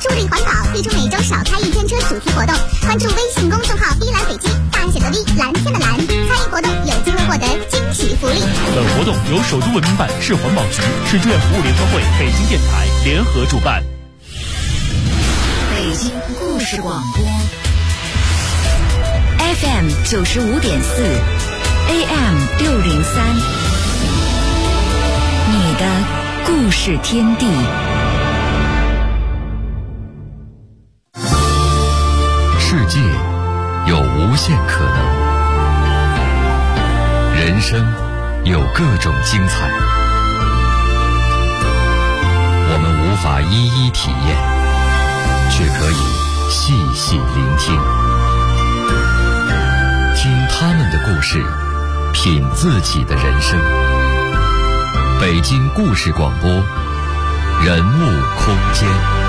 助力环保，推出每周少开一天车主题活动。关注微信公众号“V 蓝北京”，大写的 V， 蓝天的蓝，参与活动有机会获得惊喜福利。 本活动由首都文明办、市环保局、市志愿服务联合会、北京电台联合主办。 北京故事广播 FM 95.4 AM 603，你的故事天地。 世界有无限可能，人生有各种精彩，我们无法一一体验，却可以细细聆听，听他们的故事，品自己的人生。北京故事广播，人物空间。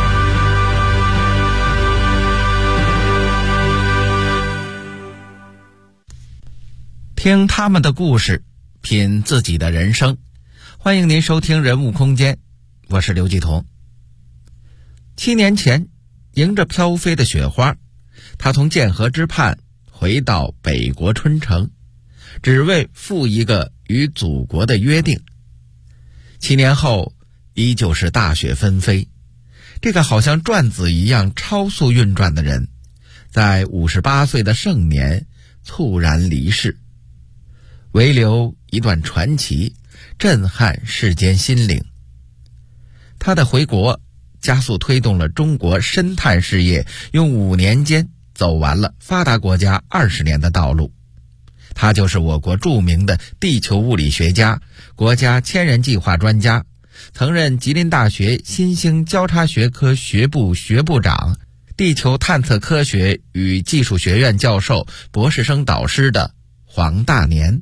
听他们的故事，品自己的人生。欢迎您收听人物空间，我是刘继彤。7年前，迎着飘飞的雪花，他从剑河之畔回到北国春城，只为赴一个与祖国的约定。7年后，依旧是大雪纷飞。这个好像转子一样超速运转的人，在58岁的盛年猝然离世，遗留一段传奇，震撼世间心灵。他的回国加速推动了中国深探事业用5年间走完了发达国家20年的道路。他就是我国著名的地球物理学家，国家千人计划专家，曾任吉林大学新兴交叉学科学部学部长，地球探测科学与技术学院教授、博士生导师的黄大年。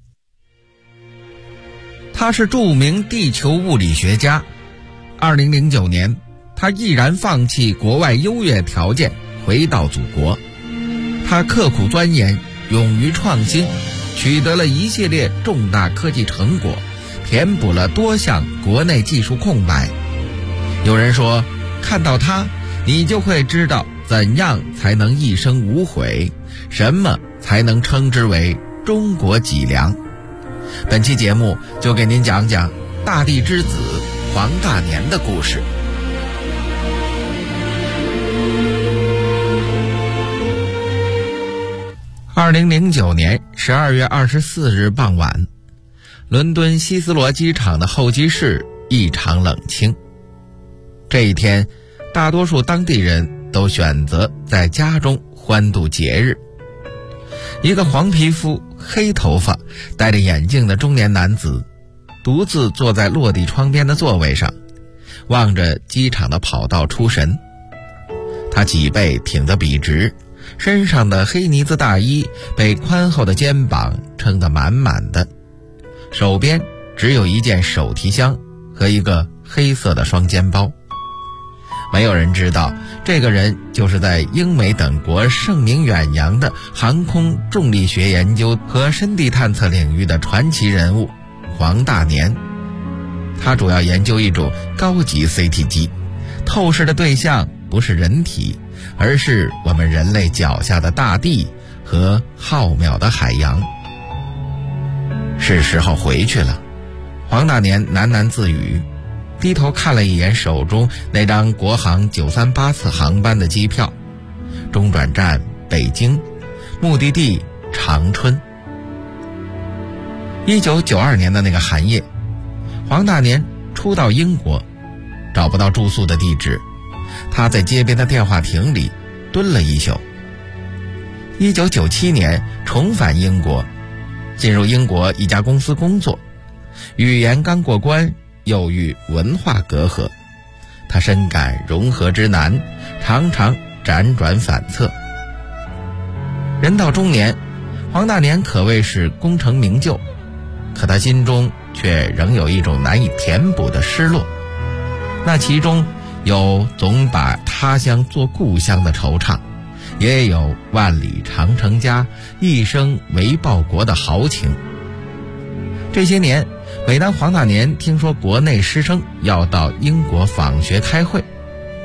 他是著名地球物理学家。2009年，他毅然放弃国外优越条件，回到祖国。他刻苦钻研，勇于创新，取得了一系列重大科技成果，填补了多项国内技术空白。有人说，看到他，你就会知道怎样才能一生无悔，什么才能称之为中国脊梁。本期节目就给您讲讲大地之子黄大年的故事。2009年12月24日傍晚，伦敦希斯罗机场的候机室异常冷清。这一天，大多数当地人都选择在家中欢度节日。一个黄皮肤、黑头发、戴着眼镜的中年男子独自坐在落地窗边的座位上，望着机场的跑道出神。他脊背挺得笔直，身上的黑呢子大衣被宽厚的肩膀撑得满满的，手边只有一件手提箱和一个黑色的双肩包。没有人知道，这个人就是在英美等国声名远扬的航空重力学研究和深地探测领域的传奇人物黄大年。他主要研究一种高级 CT 机，透视的对象不是人体，而是我们人类脚下的大地和浩渺的海洋。是时候回去了，黄大年喃喃自语，低头看了一眼手中那张国航938次航班的机票，中转站北京，目的地长春。1992年的那个寒夜，黄大年初到英国，找不到住宿的地址，他在街边的电话亭里蹲了一宿。1997年重返英国，进入英国一家公司工作，语言刚过关，又遇文化隔阂，他深感融合之难，常常辗转反侧。人到中年，黄大年可谓是功成名就，可他心中却仍有一种难以填补的失落。那其中有总把他乡做故乡的惆怅，也有万里长城家，一生为报国的豪情。这些年，每当黄大年听说国内师生要到英国访学开会，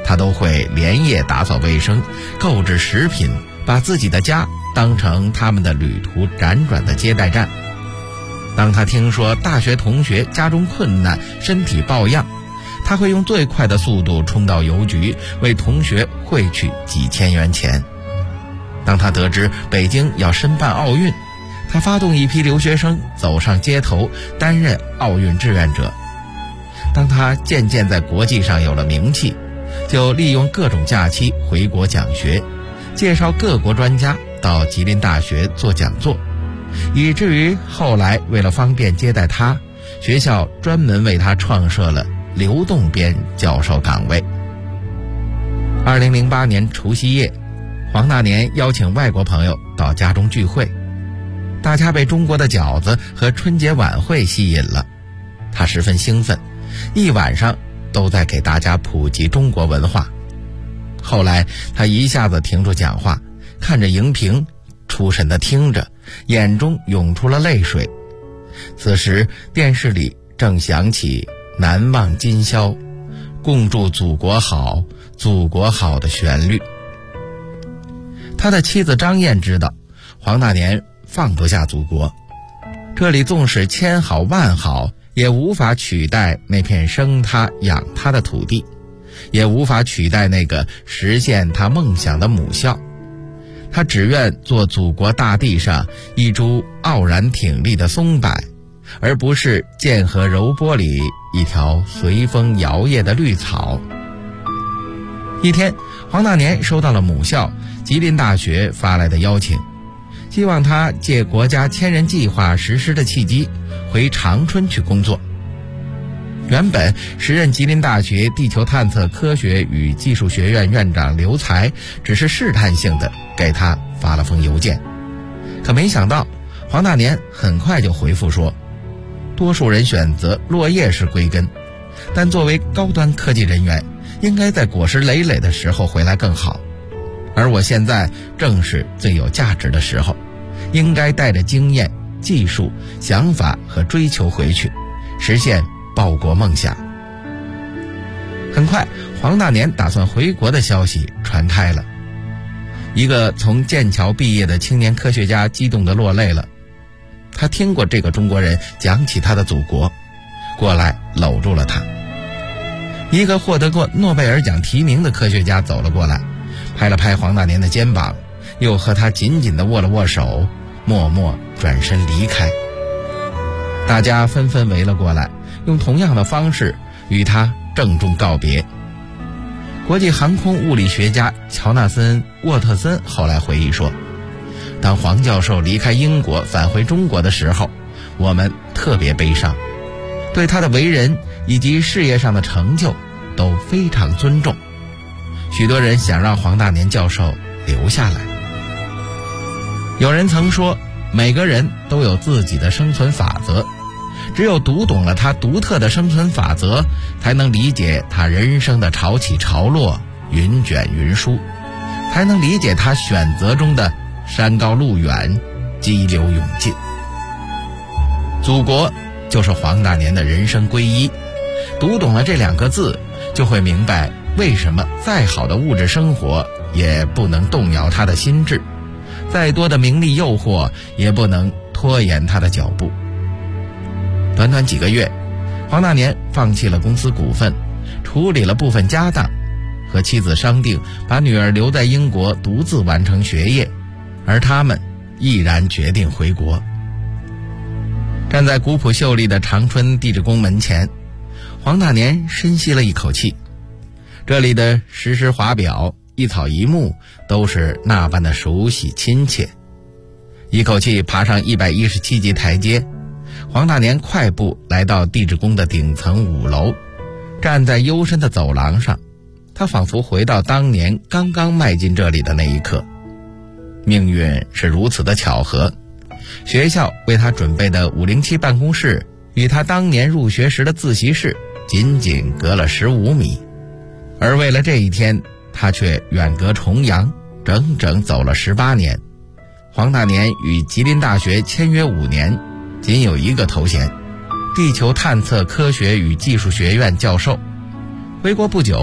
他都会连夜打扫卫生，购置食品，把自己的家当成他们的旅途辗转的接待站。当他听说大学同学家中困难，身体抱恙，他会用最快的速度冲到邮局，为同学汇去几千元钱。当他得知北京要申办奥运，他发动一批留学生走上街头，担任奥运志愿者。当他渐渐在国际上有了名气，就利用各种假期回国讲学，介绍各国专家到吉林大学做讲座，以至于后来为了方便接待他，学校专门为他创设了流动编教授岗位。2008年除夕夜，黄大年邀请外国朋友到家中聚会，大家被中国的饺子和春节晚会吸引了，他十分兴奋，一晚上都在给大家普及中国文化。后来他一下子停住讲话，看着荧屏，出神地听着，眼中涌出了泪水。此时电视里正响起难忘今宵，共祝祖国好，祖国好的旋律。他的妻子张燕知道黄大年放不下祖国，这里纵使千好万好，也无法取代那片生他养他的土地，也无法取代那个实现他梦想的母校。他只愿做祖国大地上一株傲然挺立的松柏，而不是剑河柔波里一条随风摇曳的绿草。一天，黄大年收到了母校吉林大学发来的邀请，希望他借国家千人计划实施的契机回长春去工作。原本时任吉林大学地球探测科学与技术学院院长刘才只是试探性的给他发了封邮件，可没想到黄大年很快就回复说，多数人选择落叶式归根，但作为高端科技人员，应该在果实累累的时候回来更好，而我现在正是最有价值的时候，应该带着经验、技术、想法和追求回去，实现报国梦想。很快，黄大年打算回国的消息传开了，一个从剑桥毕业的青年科学家激动地落泪了。他听过这个中国人讲起他的祖国，过来搂住了他。一个获得过诺贝尔奖提名的科学家走了过来，拍了拍黄大年的肩膀，又和他紧紧地握了握手，默默转身离开。大家纷纷围了过来，用同样的方式与他郑重告别。国际航空物理学家乔纳森·沃特森后来回忆说，当黄教授离开英国返回中国的时候，我们特别悲伤，对他的为人以及事业上的成就都非常尊重。许多人想让黄大年教授留下来。有人曾说，每个人都有自己的生存法则，只有读懂了他独特的生存法则，才能理解他人生的潮起潮落、云卷云舒，才能理解他选择中的山高路远、激流勇进。祖国就是黄大年的人生皈依，读懂了这2个字，就会明白为什么再好的物质生活也不能动摇他的心智，再多的名利诱惑也不能拖延他的脚步。短短几个月，黄大年放弃了公司股份，处理了部分家当，和妻子商定把女儿留在英国独自完成学业，而他们毅然决定回国。站在古朴秀丽的长春地质宫门前，黄大年深吸了一口气，这里的石狮华表、一草一木都是那般的熟悉亲切。一口气爬上117级台阶，黄大年快步来到地质宫的顶层5楼，站在幽深的走廊上，他仿佛回到当年刚刚迈进这里的那一刻。命运是如此的巧合，学校为他准备的507办公室与他当年入学时的自习室仅仅隔了15米，而为了这一天，他却远隔重洋，整整走了18年。黄大年与吉林大学签约5年，仅有一个头衔，地球探测科学与技术学院教授。回国不久，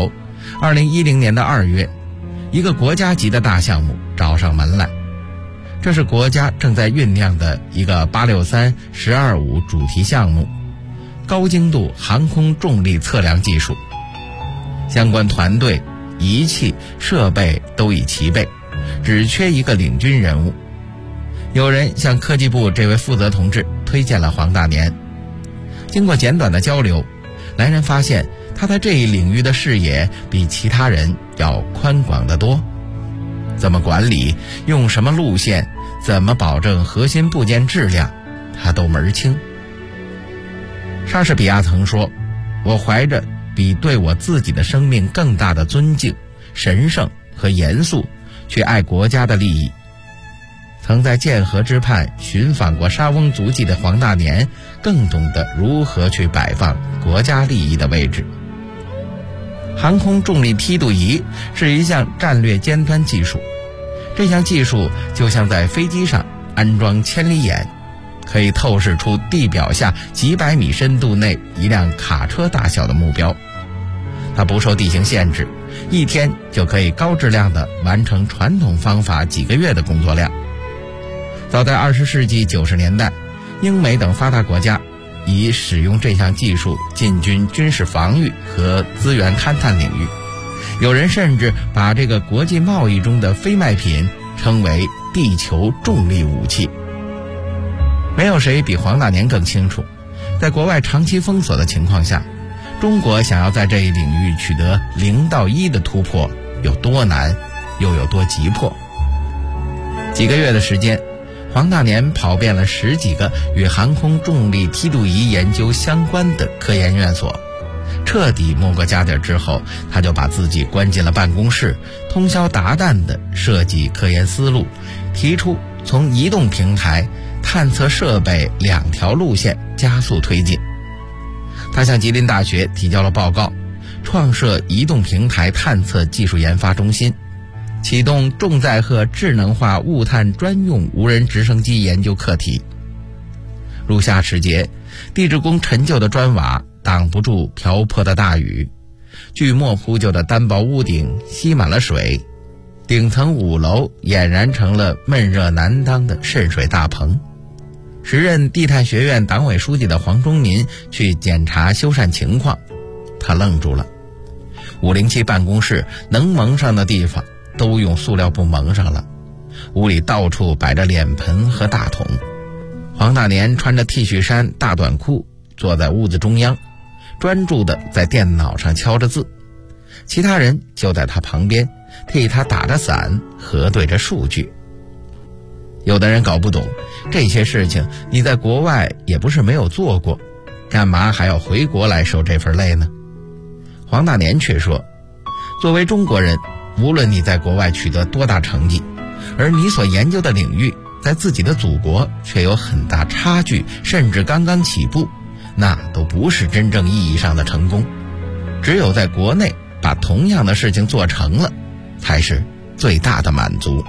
2010年的2月，一个国家级的大项目找上门来，这是国家正在酝酿的一个863 1025主题项目，高精度航空重力测量技术。相关团队、仪器、设备都已齐备，只缺一个领军人物。有人向科技部这位负责同志推荐了黄大年。经过简短的交流，来人发现他在这一领域的视野比其他人要宽广得多。怎么管理，用什么路线，怎么保证核心部件质量，他都门儿清。莎士比亚曾说，我怀着比对我自己的生命更大的尊敬、神圣和严肃去爱国家的利益。曾在剑河之畔寻访过沙翁足迹的黄大年更懂得如何去摆放国家利益的位置。航空重力梯度仪是一项战略尖端技术，这项技术就像在飞机上安装千里眼，可以透视出地表下几百米深度内一辆卡车大小的目标。它不受地形限制，一天就可以高质量地完成传统方法几个月的工作量。早在20世纪90年代，英美等发达国家已使用这项技术进军军事防御和资源勘探领域，有人甚至把这个国际贸易中的非卖品称为地球重力武器。没有谁比黄大年更清楚，在国外长期封锁的情况下，中国想要在这一领域取得0到1的突破有多难，又有多急迫。几个月的时间，黄大年跑遍了10几个与航空重力梯度仪研究相关的科研院所，彻底摸过家底之后，他就把自己关进了办公室，通宵达旦地设计科研思路，提出从移动平台、探测设备2条路线加速推进。他向吉林大学提交了报告，创设移动平台探测技术研发中心，启动重载荷智能化物探专用无人直升机研究课题。入夏时节，地质工陈旧的砖瓦挡不住瓢泼的大雨，锯末铺就的单薄屋顶吸满了水，顶层5楼俨然成了闷热难当的渗水大棚。时任地探学院党委书记的黄忠民去检查修缮情况，他愣住了。507办公室能蒙上的地方都用塑料布蒙上了，屋里到处摆着脸盆和大桶。黄大年穿着 T 恤衫大短裤坐在屋子中央，专注地在电脑上敲着字，其他人就在他旁边替他打着伞，核对着数据。有的人搞不懂，这些事情你在国外也不是没有做过，干嘛还要回国来受这份累呢？黄大年却说，作为中国人，无论你在国外取得多大成绩，而你所研究的领域在自己的祖国却有很大差距，甚至刚刚起步，那都不是真正意义上的成功。只有在国内把同样的事情做成了，才是最大的满足。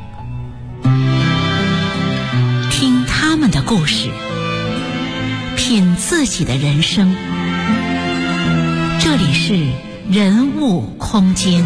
听他们的故事，品自己的人生。这里是人物空间。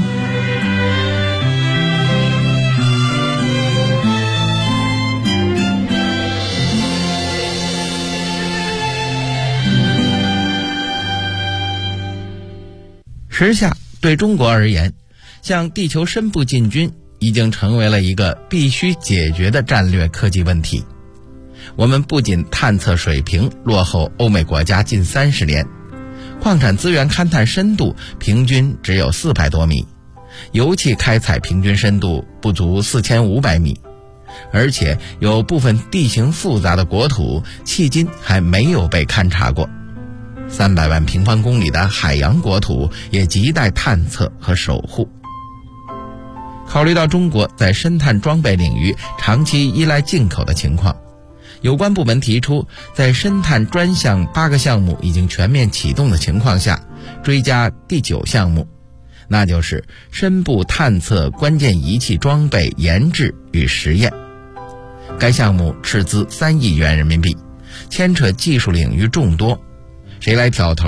时下对中国而言，向地球深部进军已经成为了一个必须解决的战略科技问题。我们不仅探测水平落后欧美国家近30年，矿产资源勘探深度平均只有400多米，油气开采平均深度不足4500米，而且有部分地形复杂的国土迄今还没有被勘察过。300万平方公里的海洋国土也亟待探测和守护。考虑到中国在深探装备领域长期依赖进口的情况，有关部门提出，在深探专项8个项目已经全面启动的情况下，追加第9项目，那就是深部探测关键仪器装备研制与实验。该项目斥资3亿元人民币，牵扯技术领域众多，谁来挑头，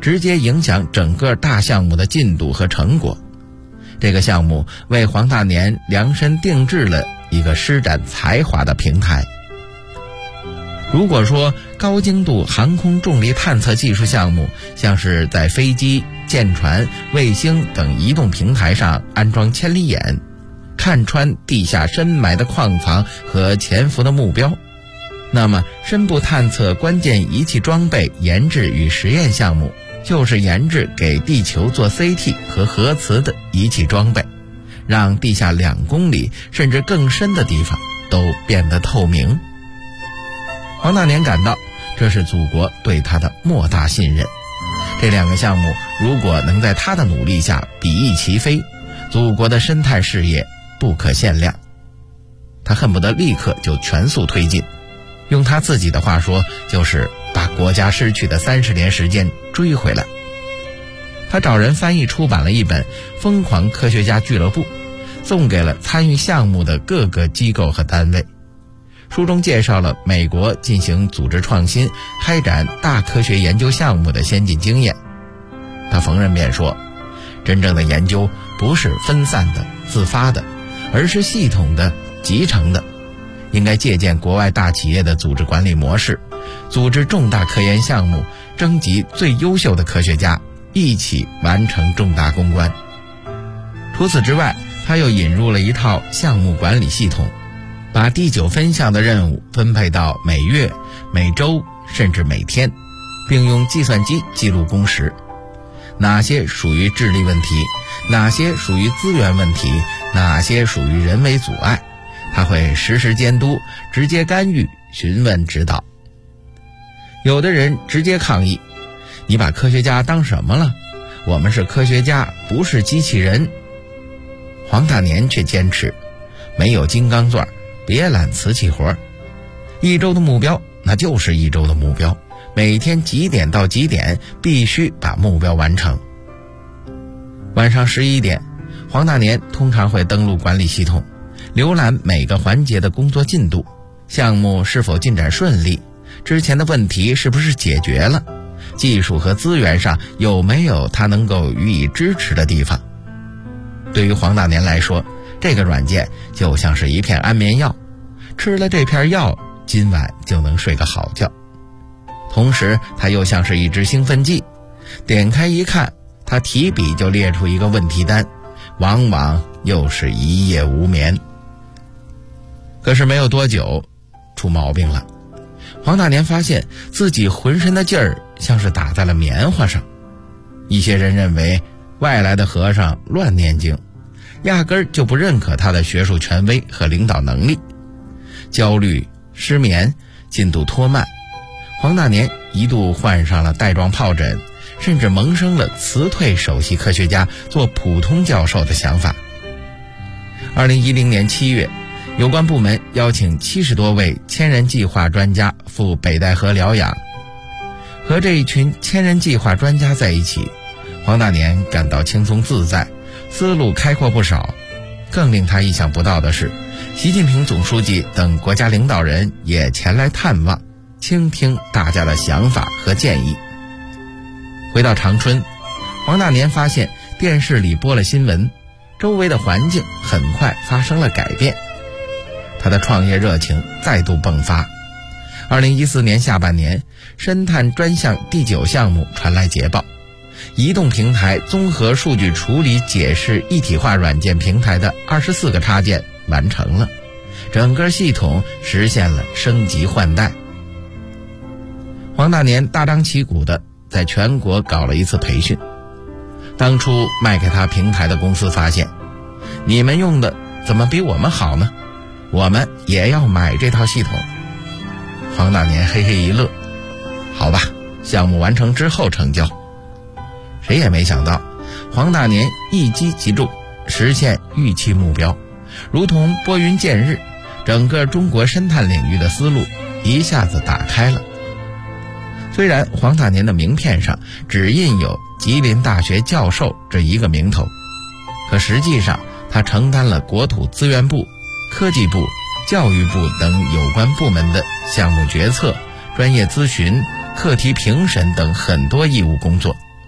直接影响整个大项目的进度和成果。这个项目为黄大年量身定制了一个施展才华的平台。如果说高精度航空重力探测技术项目像是在飞机、舰船、卫星等移动平台上安装千里眼，看穿地下深埋的矿藏和潜伏的目标，那么深部探测关键仪器装备研制与实验项目就是研制给地球做 CT 和核磁的仪器装备，让地下2公里甚至更深的地方都变得透明。黄大年感到这是祖国对他的莫大信任，这2个项目如果能在他的努力下比翼齐飞，祖国的深探事业不可限量。他恨不得立刻就全速推进，用他自己的话说，就是把国家失去的30年时间追回来。他找人翻译出版了一本《疯狂科学家俱乐部》，送给了参与项目的各个机构和单位。书中介绍了美国进行组织创新、开展大科学研究项目的先进经验。他逢人便说，真正的研究不是分散的、自发的，而是系统的、集成的。应该借鉴国外大企业的组织管理模式，组织重大科研项目，征集最优秀的科学家，一起完成重大攻关。除此之外，他又引入了一套项目管理系统，把第9分项的任务分配到每月、每周甚至每天，并用计算机记录工时，哪些属于智力问题，哪些属于资源问题，哪些属于人为阻碍，他会实时监督，直接干预，询问指导。有的人直接抗议，你把科学家当什么了？我们是科学家，不是机器人。黄大年却坚持，没有金刚钻，别揽瓷器活。1周的目标，那就是1周的目标，每天几点到几点必须把目标完成。晚上11点，黄大年通常会登录管理系统，浏览每个环节的工作进度，项目是否进展顺利，之前的问题是不是解决了，技术和资源上有没有他能够予以支持的地方。对于黄大年来说，这个软件就像是一片安眠药，吃了这片药，今晚就能睡个好觉。同时它又像是一支兴奋剂，点开一看，他提笔就列出一个问题单，往往又是一夜无眠。可是没有多久，出毛病了。黄大年发现自己浑身的劲儿像是打在了棉花上。一些人认为外来的和尚乱念经，压根儿就不认可他的学术权威和领导能力。焦虑、失眠、进度拖慢，黄大年一度患上了带状疱疹，甚至萌生了辞退首席科学家做普通教授的想法。2010年7月，有关部门邀请70多位千人计划专家赴北戴河疗养。和这一群千人计划专家在一起，黄大年感到轻松自在，思路开阔不少。更令他意想不到的是，习近平总书记等国家领导人也前来探望，倾听大家的想法和建议。回到长春，黄大年发现电视里播了新闻，周围的环境很快发生了改变。他的创业热情再度迸发。2014年下半年，深探专项第9项目传来捷报，移动平台综合数据处理解释一体化软件平台的24个插件完成了，整个系统实现了升级换代。黄大年大张旗鼓地在全国搞了一次培训。当初卖给他平台的公司发现，你们用的怎么比我们好呢？我们也要买这套系统。黄大年嘿嘿一乐，好吧，项目完成之后成交。谁也没想到，黄大年一击即中，实现预期目标，如同拨云见日，整个中国深探领域的思路一下子打开了。虽然黄大年的名片上只印有吉林大学教授这一个名头，可实际上他承担了国土资源部、科技部、教育部等有关部门的项目决策、专业咨询、课题评审等很多义务工作，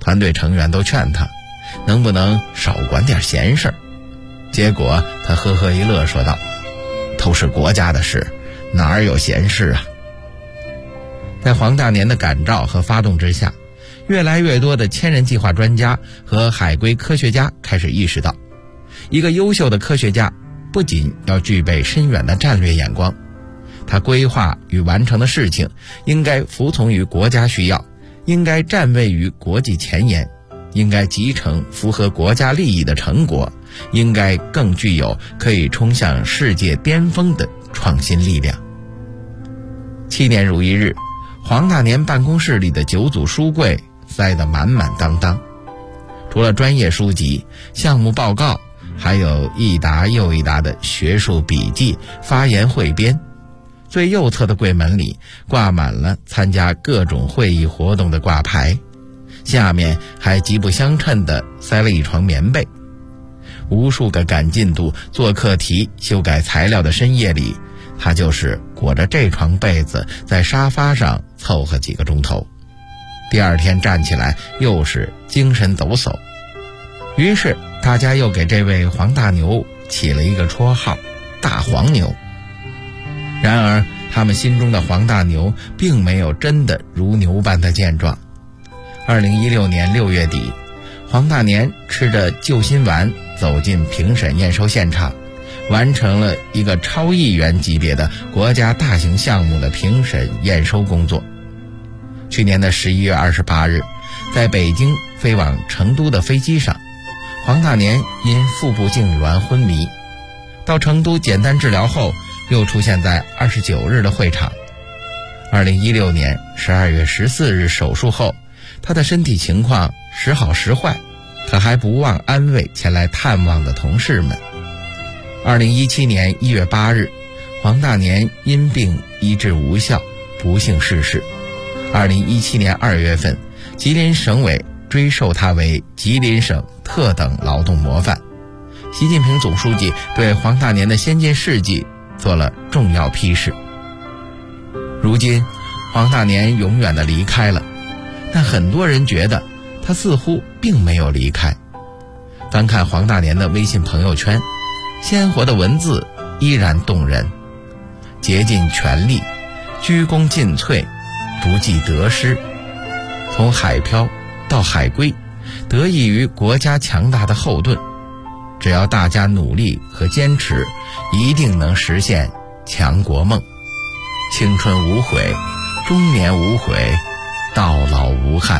团队成员都劝他能不能少管点闲事儿。结果他呵呵一乐说道，都是国家的事，哪有闲事啊。在黄大年的感召和发动之下，越来越多的千人计划专家和海归科学家开始意识到，一个优秀的科学家不仅要具备深远的战略眼光，他规划与完成的事情应该服从于国家需要，应该站位于国际前沿，应该集成符合国家利益的成果，应该更具有可以冲向世界巅峰的创新力量。7年如一日，黄大年办公室里的9组书柜塞得满满当当，除了专业书籍、项目报告，还有一沓又一沓的学术笔记、发言汇编。最右侧的柜门里挂满了参加各种会议活动的挂牌，下面还极不相称地塞了一床棉被。无数个赶进度、做课题、修改材料的深夜里，他就是裹着这床被子在沙发上凑合几个钟头，第二天站起来又是精神抖擞。于是大家又给这位黄大牛起了一个绰号，大黄牛。然而他们心中的黄大牛并没有真的如牛般的健壮。2016年6月底，黄大年吃着救心丸走进评审验收现场，完成了一个超亿元级别的国家大型项目的评审验收工作。去年的11月28日，在北京飞往成都的飞机上，黄大年因腹部痉挛昏迷，到成都简单治疗后又出现在29日的会场。2016年12月14日手术后，他的身体情况时好时坏，他还不忘安慰前来探望的同事们。2017年1月8日，黄大年因病医治无效，不幸逝世。2017年2月份，吉林省委追授他为吉林省特等劳动模范。习近平总书记对黄大年的先进事迹做了重要批示。如今黄大年永远地离开了，但很多人觉得他似乎并没有离开。翻看黄大年的微信朋友圈，鲜活的文字依然动人，竭尽全力，鞠躬尽瘁，不计得失。从海漂到海归，得益于国家强大的后盾，只要大家努力和坚持，一定能实现强国梦。青春无悔，中年无悔，到老无憾。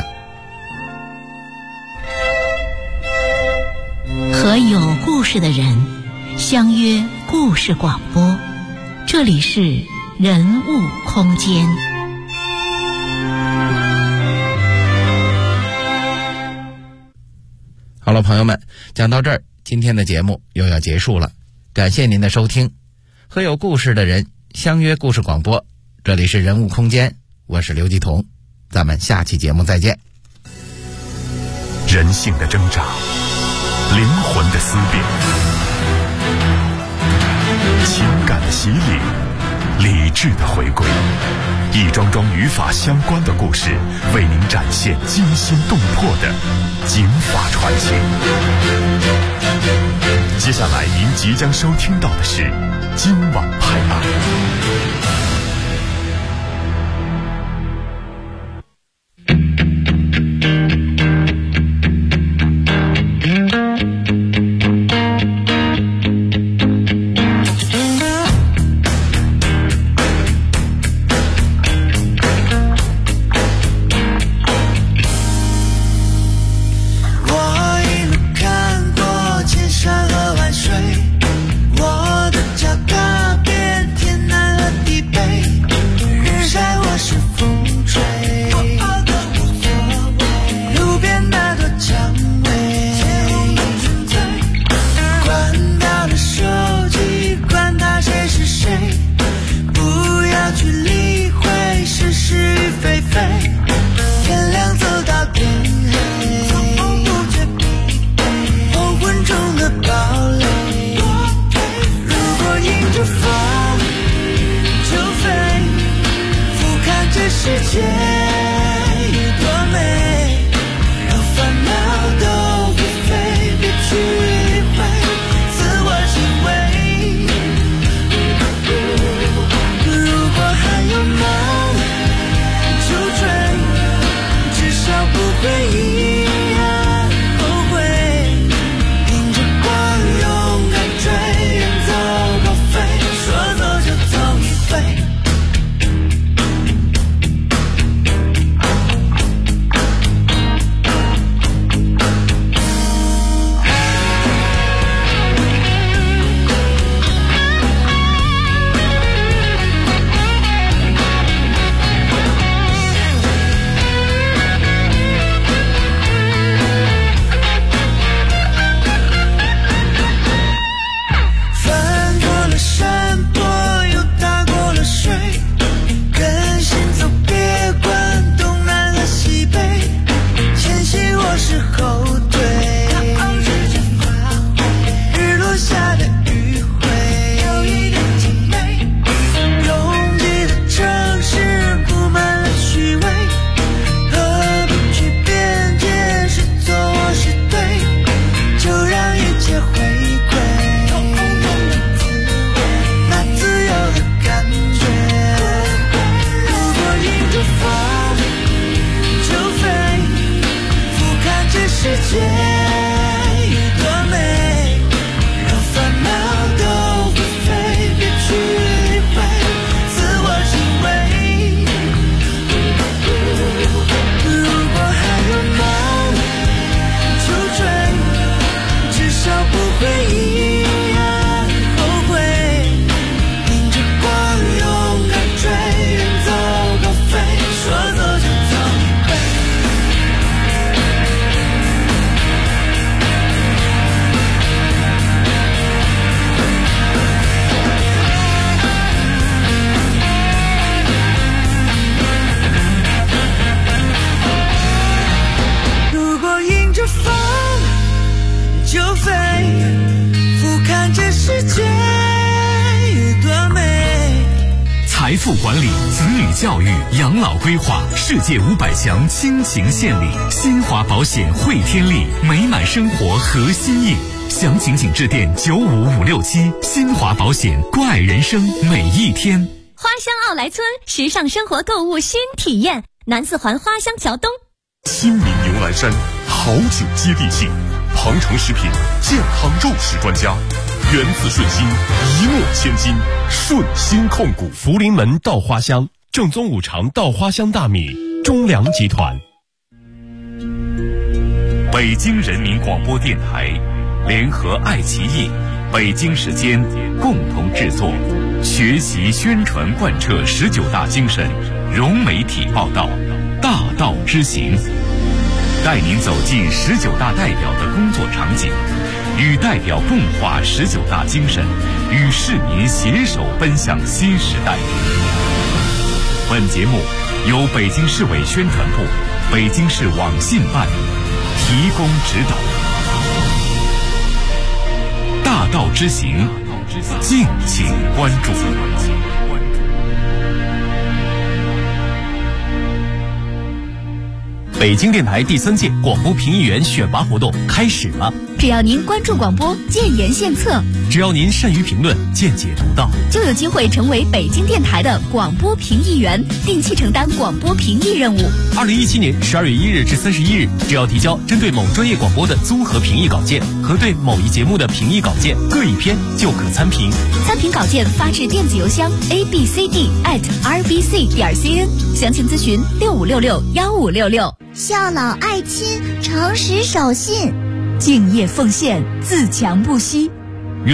和有故事的人相约故事广播，这里是人物空间。 好了，朋友们，讲到这儿，今天的节目又要结束了，感谢您的收听。和有故事的人相约故事广播，这里是人物空间，我是刘继彤，咱们下期节目再见。 人性的挣扎，灵魂的思辨，情感的洗礼，理智的回归，一桩桩与法相关的故事，为您展现惊心动魄的警法传奇。接下来您即将收听到的是今晚拍案。 我的脚踏遍天南和地少不会依然后悔，迎着光勇敢追，远走高飞，说走就走一回。如果迎着风就飞，俯瞰这世界多美。 财富管理、子女教育、养老规划，世界500强倾情献礼，新华保险汇天利，美满生活核心印。详情请致电95567，新华保险，关爱人生每一天。 花乡奥莱村时尚生活购物新体验，南四环花乡桥东。 新民牛栏山，好酒接地气，庞城食品健康肉食专家，源自顺心，一诺千金，顺心控股。 福临门稻花香，正宗五常稻花香大米，中粮集团。 北京人民广播电台联合爱奇艺、北京时间共同制作，学习宣传贯彻19大精神，融媒体报道，大道之行，带您走进19大代表的工作场景，与代表共话19大精神，与市民携手奔向新时代。本节目由北京市委宣传部、北京市网信办提供指导。大道之行，敬请关注。 北京电台第3届广播评议员选拔活动开始了。 只要您关注广播，建言献策； 只要您善于评论，见解独到， 就有机会成为北京电台的广播评议员，定期承担广播评议任务。 2017年12月1日至31日，只要提交针对某专业广播的综合评议稿件和对某一节目的评议稿件各一篇，就可参评。 参评稿件发至电子邮箱 abcd@rbc.cn， 详情咨询65661566。 孝老爱亲，诚实守信， 敬业奉献，自强不息。